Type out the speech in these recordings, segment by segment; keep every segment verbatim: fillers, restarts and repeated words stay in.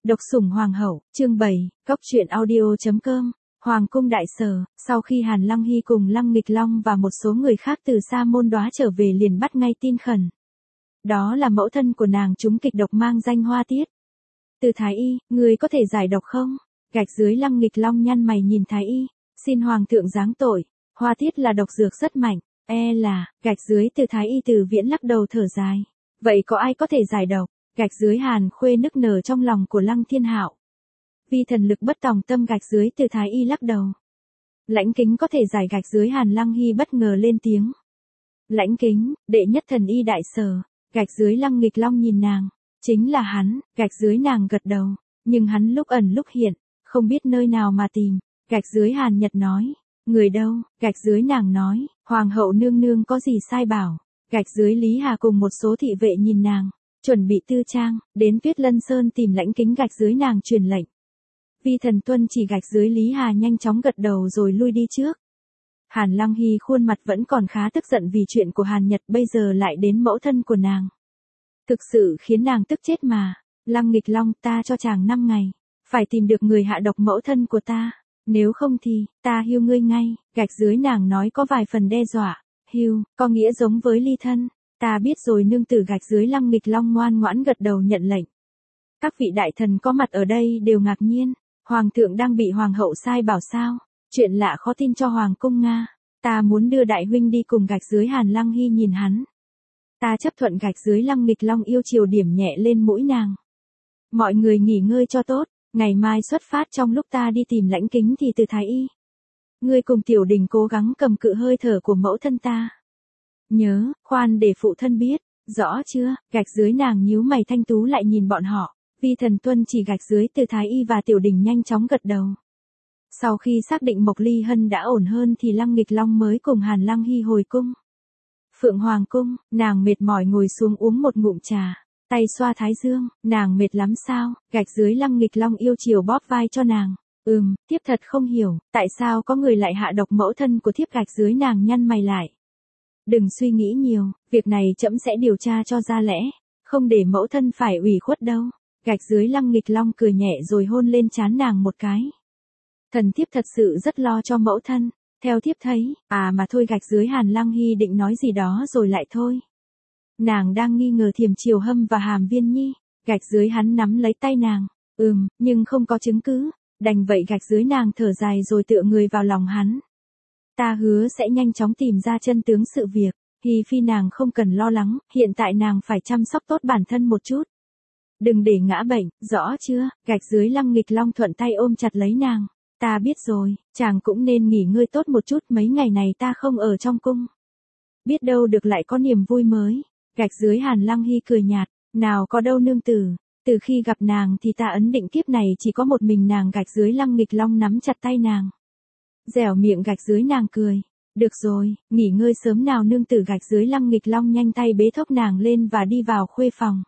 Độc sủng hoàng hậu, chương bảy, Cốc truyện audio chấm com. Hoàng cung đại sở, sau khi Hàn Lăng Hy cùng Lăng Nghịch Long và một số người khác từ Sa Môn Đoá trở về liền bắt ngay tin khẩn. Đó là mẫu thân của nàng trúng kịch độc mang danh Hoa Tiết. Từ Thái Y, người có thể giải độc không? Gạch dưới Lăng Nghịch Long nhăn mày nhìn Thái Y, xin Hoàng thượng giáng tội, Hoa Tiết là độc dược rất mạnh, e là, gạch dưới từ Thái Y Từ Viễn lắc đầu thở dài. Vậy có ai có thể giải độc? Gạch dưới Hàn Khuê nức nở trong lòng của Lăng Thiên Hạo. Vì thần lực bất tòng tâm gạch dưới từ Thái Y lắc đầu. Lãnh Kính có thể giải gạch dưới Hàn Lăng Hy bất ngờ lên tiếng. Lãnh Kính, đệ nhất thần y đại sở, gạch dưới Lăng Nghịch Long nhìn nàng. Chính là hắn, gạch dưới nàng gật đầu, nhưng hắn lúc ẩn lúc hiện, không biết nơi nào mà tìm. Gạch dưới Hàn Nhật nói, người đâu? Gạch dưới nàng nói, Hoàng hậu nương nương có gì sai bảo. Gạch dưới Lý Hà cùng một số thị vệ nhìn nàng, chuẩn bị tư trang, đến Tuyết Lân Sơn tìm Lãnh Kính gạch dưới nàng truyền lệnh. Vi thần tuân chỉ gạch dưới Lý Hà nhanh chóng gật đầu rồi lui đi trước. Hàn Lăng Hy khuôn mặt vẫn còn khá tức giận vì chuyện của Hàn Nhật bây giờ lại đến mẫu thân của nàng. Thực sự khiến nàng tức chết mà. Lăng Nghịch Long, ta cho chàng năm ngày, phải tìm được người hạ độc mẫu thân của ta, nếu không thì, ta hưu ngươi ngay. Gạch dưới nàng nói có vài phần đe dọa. Hưu, có nghĩa giống với ly thân. Ta biết rồi nương tử gạch dưới Lăng Nghịch Long ngoan ngoãn gật đầu nhận lệnh. Các vị đại thần có mặt ở đây đều ngạc nhiên. Hoàng thượng đang bị hoàng hậu sai bảo sao? Chuyện lạ khó tin cho hoàng cung Nga. Ta muốn đưa đại huynh đi cùng gạch dưới Hàn Lăng Hy nhìn hắn. Ta chấp thuận gạch dưới Lăng Nghịch Long yêu chiều điểm nhẹ lên mũi nàng. Mọi người nghỉ ngơi cho tốt, ngày mai xuất phát trong lúc ta đi tìm Lãnh Kính thì từ Thái Y. Ngươi cùng Tiểu Đình cố gắng cầm cự hơi thở của mẫu thân ta. Nhớ, khoan để phụ thân biết, rõ chưa? Gạch dưới nàng nhíu mày thanh tú lại nhìn bọn họ. Vi thần tuân chỉ gạch dưới từ Thái Y và Tiểu Đình nhanh chóng gật đầu. Sau khi xác định Mộc Ly Hân đã ổn hơn thì Lăng Nghịch Long mới cùng Hàn Lăng Hy hồi cung. Phượng Hoàng cung, nàng mệt mỏi ngồi xuống uống một ngụm trà, tay xoa thái dương, nàng mệt lắm sao? Gạch dưới Lăng Nghịch Long yêu chiều bóp vai cho nàng. Ừm, thiếp thật không hiểu, tại sao có người lại hạ độc mẫu thân của thiếp? Gạch dưới nàng nhăn mày lại. Đừng suy nghĩ nhiều, việc này trẫm sẽ điều tra cho ra lẽ, không để mẫu thân phải ủy khuất đâu. Gạch dưới Lăng Nghịch Long cười nhẹ rồi hôn lên trán nàng một cái. Thần thiếp thật sự rất lo cho mẫu thân, theo thiếp thấy, à mà thôi. Gạch dưới Hàn Lăng Hy định nói gì đó rồi lại thôi. Nàng đang nghi ngờ Thiềm Triều Hâm và Hàm Viên Nhi. Gạch dưới hắn nắm lấy tay nàng, ừm, nhưng không có chứng cứ, đành vậy. Gạch dưới nàng thở dài rồi tựa người vào lòng hắn. Ta hứa sẽ nhanh chóng tìm ra chân tướng sự việc, Hi Phi nàng không cần lo lắng, hiện tại nàng phải chăm sóc tốt bản thân một chút. Đừng để ngã bệnh, rõ chưa? Gạch dưới Lăng Nghịch Long thuận tay ôm chặt lấy nàng. Ta biết rồi, chàng cũng nên nghỉ ngơi tốt một chút, mấy ngày này ta không ở trong cung. Biết đâu được lại có niềm vui mới. Gạch dưới Hàn Lăng Hy cười nhạt, nào có đâu nương tử, từ khi gặp nàng thì ta ấn định kiếp này chỉ có một mình nàng. Gạch dưới Lăng Nghịch Long nắm chặt tay nàng. Dẻo miệng gạch dưới nàng cười. Được rồi, nghỉ ngơi sớm nào nương tử. Gạch dưới Lăng Nghịch Long nhanh tay bế thốc nàng lên và đi vào khuê phòng.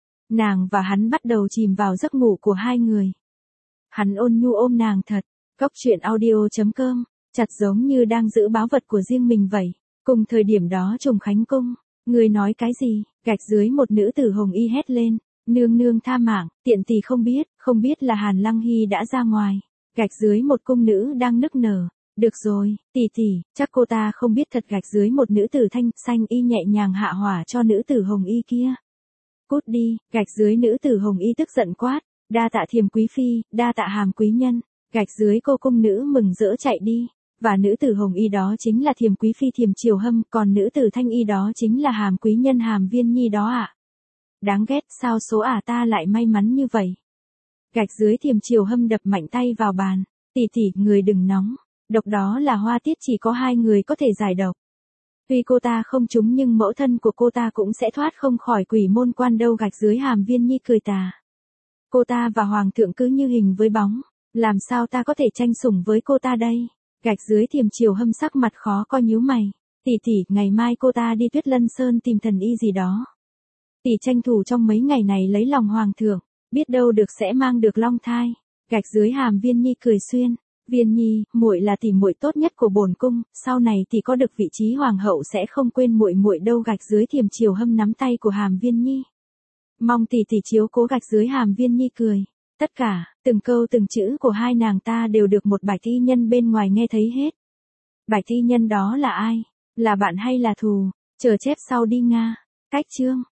Nàng và hắn bắt đầu chìm vào giấc ngủ của hai người. Hắn ôn nhu ôm nàng thật. Cốc truyện audio chấm com, chặt giống như đang giữ báu vật của riêng mình vậy. Cùng thời điểm đó Trùng Khánh cung, người nói cái gì? Gạch dưới một nữ tử hồng y hét lên, nương nương tha mạng, tiện tỳ không biết, không biết là Hàn Lăng Hy đã ra ngoài. Gạch dưới một cung nữ đang nức nở, được rồi, tỷ tỷ, chắc cô ta không biết thật. Gạch dưới một nữ tử thanh xanh y nhẹ nhàng hạ hỏa cho nữ tử hồng y kia. Cút đi. Gạch dưới nữ tử hồng y tức giận quát, đa tạ Thiềm quý phi, đa tạ Hàm quý nhân. Gạch dưới cô cung nữ mừng rỡ chạy đi, và nữ tử hồng y đó chính là Thiềm quý phi Thiềm Triều Hâm, còn nữ tử thanh y đó chính là Hàm quý nhân Hàm Viên Nhi đó ạ. À. Đáng ghét, sao số ả à ta lại may mắn như vậy. Gạch dưới Thiềm Triều Hâm đập mạnh tay vào bàn, tỷ tỷ, người đừng nóng, độc đó là Hoa Tiết, chỉ có hai người có thể giải độc. Tuy cô ta không trúng nhưng mẫu thân của cô ta cũng sẽ thoát không khỏi quỷ môn quan đâu. Gạch dưới Hàm Viên Nhi cười tà. Cô ta và hoàng thượng cứ như hình với bóng, làm sao ta có thể tranh sủng với cô ta đây? Gạch dưới Thiềm Triều Hâm sắc mặt khó coi nhíu mày. Tỷ tỷ, ngày mai cô ta đi Tuyết Lân Sơn tìm thần y gì đó. Tỷ tranh thủ trong mấy ngày này lấy lòng hoàng thượng, biết đâu được sẽ mang được long thai. Gạch dưới Hàm Viên Nhi cười xuyên. Viên Nhi, muội là tỷ muội tốt nhất của bổn cung, sau này tỷ có được vị trí hoàng hậu sẽ không quên muội muội đâu. Gạch dưới Thiềm Triều Hâm nắm tay của Hàm Viên Nhi. Mong tỷ tỷ chiếu cố. Gạch dưới Hàm Viên Nhi cười. Tất cả, từng câu từng chữ của hai nàng ta đều được một bạch y nhân bên ngoài nghe thấy hết. Bạch y nhân đó là ai? Là bạn hay là thù? Chờ chép sau đi Nga. Cách chương.